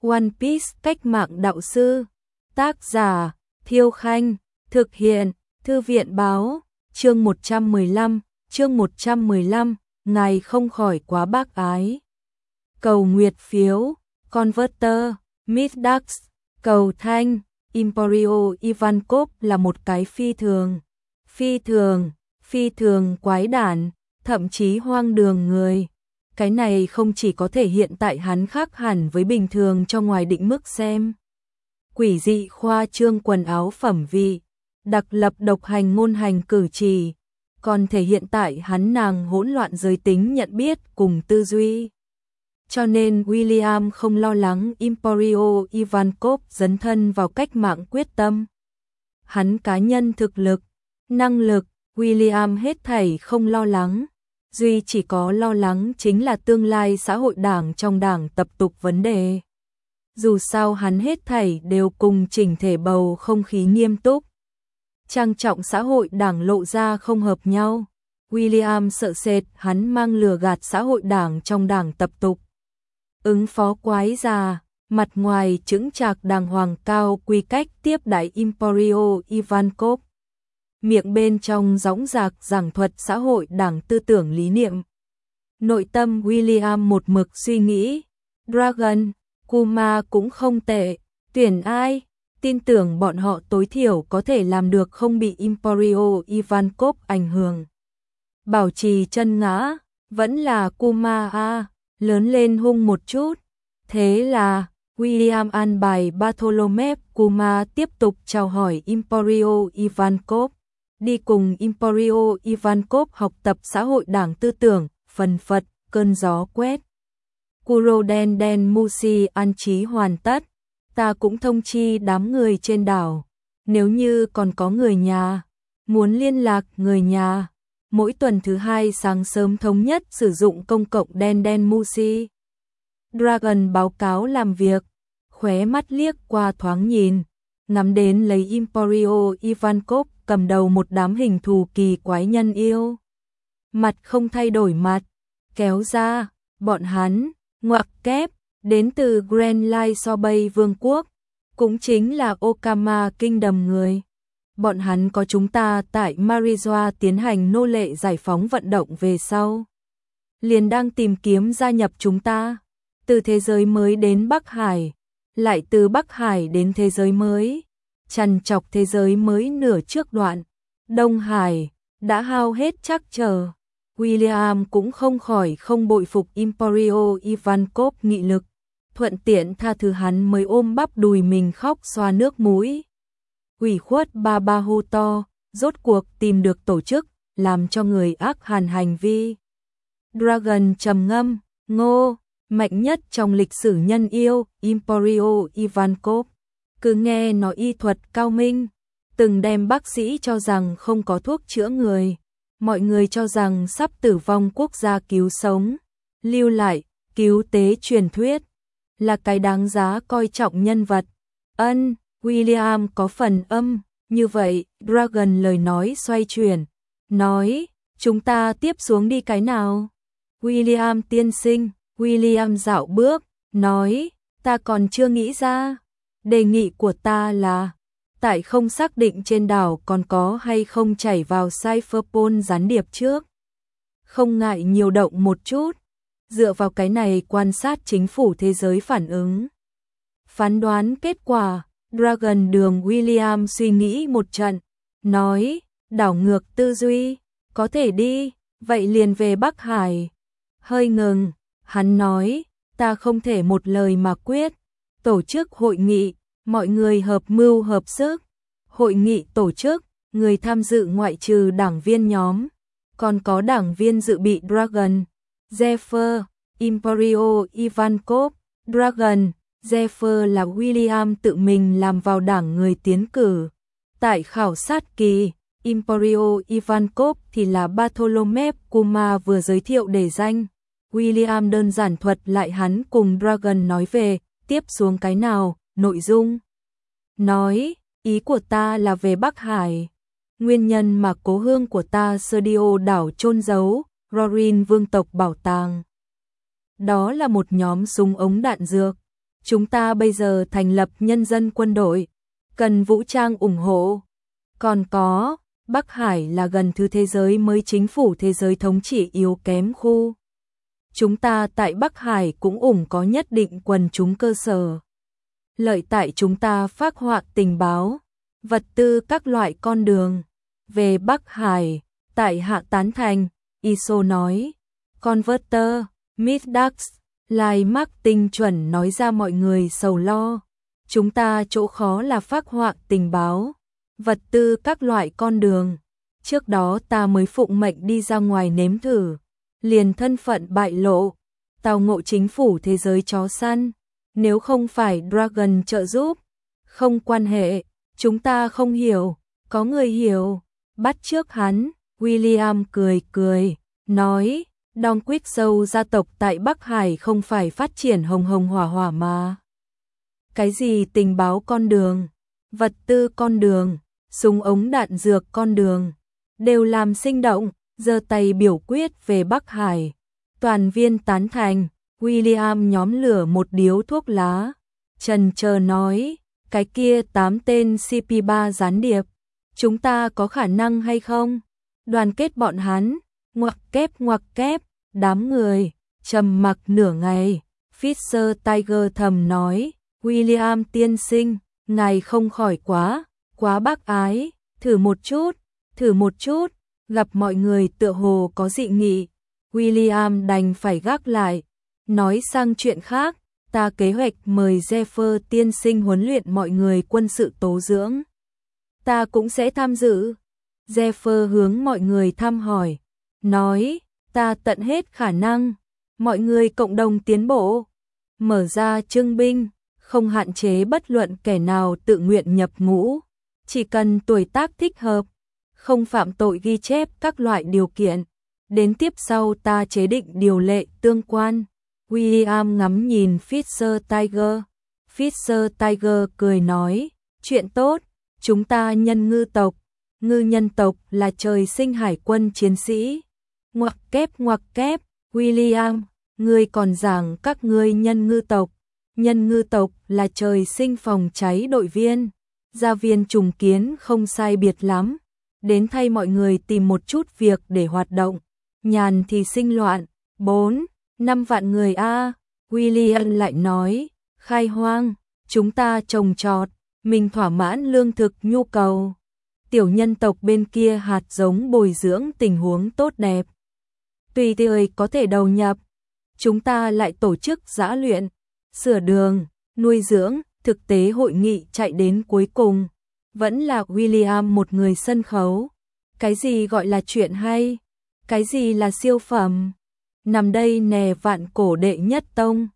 One Piece cách mạng đạo sư. Tác giả Thiêu Khanh. Thực hiện Thư viện Báo. Chương 115, ngài không khỏi quá bác ái. Cầu nguyệt phiếu, Converter, Midax, cầu thanh, Emporio Ivankov là một cái phi thường quái đản, thậm chí hoang đường người. Cái này không chỉ có thể hiện tại hắn khác hẳn với bình thường cho ngoài định mức xem. Quỷ dị khoa trương quần áo phẩm vị, đặc lập độc hành ngôn hành cử chỉ, còn thể hiện tại hắn nàng hỗn loạn giới tính nhận biết cùng tư duy. Cho nên William không lo lắng Emporio Ivankov dấn thân vào cách mạng quyết tâm. Hắn cá nhân thực lực, năng lực, William hết thảy không lo lắng. Duy chỉ có lo lắng chính là tương lai xã hội đảng trong đảng tập tục vấn đề. Dù sao hắn hết thảy đều cùng chỉnh thể bầu không khí nghiêm túc. Trang trọng xã hội đảng lộ ra không hợp nhau. William sợ sệt hắn mang lừa gạt xã hội đảng trong đảng tập tục. Ứng phó quái già, mặt ngoài chững chạc đàng hoàng cao quy cách tiếp đãi Emporio Ivankov. Miệng bên trong dõng dạc giảng thuật xã hội đảng tư tưởng lý niệm. Nội tâm William một mực suy nghĩ, Dragon, Kuma cũng không tệ, tuyển ai, tin tưởng bọn họ tối thiểu có thể làm được không bị Emporio Ivankov ảnh hưởng. Bảo trì chân ngã, vẫn là Kuma a, lớn lên hung một chút. Thế là William an bài Bartholomew Kuma tiếp tục chào hỏi Emporio Ivankov, đi cùng Emporio Ivankov học tập xã hội đảng tư tưởng, phần phật, cơn gió quét. Kuroden Mushi an trí hoàn tất, ta cũng thông chi đám người trên đảo, nếu như còn có người nhà, muốn liên lạc người nhà, mỗi tuần thứ hai sáng sớm thống nhất sử dụng công cộng Den Mushi. Dragon báo cáo làm việc, khóe mắt liếc qua thoáng nhìn, ngắm đến lấy Emporio Ivankov cầm đầu một đám hình thù kỳ quái nhân yêu. Mặt không thay đổi mặt, kéo ra, bọn hắn, ngoặc kép, đến từ Grand Line Sobei Vương quốc, cũng chính là Okama Kingdom người. Bọn hắn có chúng ta tại Marijoa tiến hành nô lệ giải phóng vận động về sau. Liền đang tìm kiếm gia nhập chúng ta, từ thế giới mới đến Bắc Hải, lại từ Bắc Hải đến thế giới mới, trằn trọc thế giới mới nửa trước đoạn, Đông Hải, đã hao hết chắc chờ. William cũng không khỏi không bội phục Emporio Ivankov nghị lực, thuận tiện tha thứ hắn mới ôm bắp đùi mình khóc xoa nước mũi. Ủy khuất ba hô to, rốt cuộc tìm được tổ chức, làm cho người ác hàn hành vi. Dragon trầm ngâm, ngô, mạnh nhất trong lịch sử nhân yêu, Emporio Ivankov. Cứ nghe nói y thuật cao minh, từng đem bác sĩ cho rằng không có thuốc chữa người. Mọi người cho rằng sắp tử vong quốc gia cứu sống, lưu lại, cứu tế truyền thuyết, là cái đáng giá coi trọng nhân vật. William có phần âm, như vậy, Dragon lời nói xoay chuyển, nói, chúng ta tiếp xuống đi cái nào? William tiên sinh, William dạo bước, nói, ta còn chưa nghĩ ra, đề nghị của ta là, tại không xác định trên đảo còn có hay không chảy vào Cypherpol gián điệp trước. Không ngại nhiều động một chút, dựa vào cái này quan sát chính phủ thế giới phản ứng. Phán đoán kết quả, Dragon đường William suy nghĩ một trận, nói, đảo ngược tư duy, có thể đi, vậy liền về Bắc Hải. Hơi ngừng, hắn nói, ta không thể một lời mà quyết, tổ chức hội nghị, mọi người hợp mưu hợp sức. Hội nghị tổ chức, người tham dự ngoại trừ đảng viên nhóm, còn có đảng viên dự bị Dragon, Zephyr, Emporio Ivankov, Dragon, Zephyr là William tự mình làm vào đảng người tiến cử. Tại khảo sát kỳ, Emporio Ivankov thì là Bartholomew Kuma vừa giới thiệu đề danh. William đơn giản thuật lại hắn cùng Dragon nói về, tiếp xuống cái nào, nội dung. Nói, ý của ta là về Bắc Hải. Nguyên nhân mà cố hương của ta Sergio đảo chôn giấu, Rorin vương tộc bảo tàng. Đó là một nhóm súng ống đạn dược. Chúng ta bây giờ thành lập nhân dân quân đội, cần vũ trang ủng hộ. Còn có, Bắc Hải là gần thứ thế giới mới chính phủ thế giới thống trị yếu kém khu. Chúng ta tại Bắc Hải cũng có nhất định quần chúng cơ sở. Lợi tại chúng ta phác họa tình báo, vật tư các loại con đường. Về Bắc Hải, tại hạ tán thành, ISO nói. Converter, Middax, Lai Marketing chuẩn nói ra mọi người sầu lo. Chúng ta chỗ khó là phác họa tình báo, vật tư các loại con đường. Trước đó ta mới phụng mệnh đi ra ngoài nếm thử, liền thân phận bại lộ, tào ngộ chính phủ thế giới chó săn. Nếu không phải Dragon trợ giúp, không quan hệ, chúng ta không hiểu, có người hiểu. Bắt trước hắn, William cười cười, nói, Don Quixote gia tộc tại Bắc Hải không phải phát triển hồng hồng hỏa hỏa mà. Cái gì tình báo con đường, vật tư con đường, súng ống đạn dược con đường, đều làm sinh động, giơ tay biểu quyết về Bắc Hải. Toàn viên tán thành, William nhóm lửa một điếu thuốc lá, chần chờ nói, cái kia 8 tên CP3 gián điệp, chúng ta có khả năng hay không? Đoàn kết bọn hắn, ngoặc kép, đám người, trầm mặc nửa ngày, Fisher Tiger thầm nói, William tiên sinh, ngài không khỏi quá bác ái, thử một chút, gặp mọi người tựa hồ có dị nghị, William đành phải gác lại, nói sang chuyện khác, ta kế hoạch mời Jeffer tiên sinh huấn luyện mọi người quân sự tố dưỡng. Ta cũng sẽ tham dự. Jeffer hướng mọi người thăm hỏi, nói, ta tận hết khả năng, mọi người cộng đồng tiến bộ, mở ra trưng binh, không hạn chế bất luận kẻ nào tự nguyện nhập ngũ, chỉ cần tuổi tác thích hợp, không phạm tội ghi chép các loại điều kiện. Đến tiếp sau ta chế định điều lệ tương quan. William ngắm nhìn Fisher Tiger. Fisher Tiger cười nói, chuyện tốt, chúng ta nhân ngư nhân tộc là trời sinh hải quân chiến sĩ. Ngoặc kép, William, ngươi còn giảng các ngươi nhân ngư tộc là trời sinh phòng cháy đội viên, gia viên trùng kiến không sai biệt lắm, đến thay mọi người tìm một chút việc để hoạt động, nhàn thì sinh loạn, 4-5 vạn người a. William lại nói, khai hoang, chúng ta trồng trọt, mình thỏa mãn lương thực nhu cầu. Tiểu nhân tộc bên kia hạt giống bồi dưỡng tình huống tốt đẹp. Tùy tiện có thể đầu nhập, chúng ta lại tổ chức giã luyện, sửa đường, nuôi dưỡng, thực tế hội nghị chạy đến cuối cùng. Vẫn là William một người sân khấu. Cái gì gọi là chuyện hay? Cái gì là siêu phẩm? Nằm đây nè vạn cổ đệ nhất tông.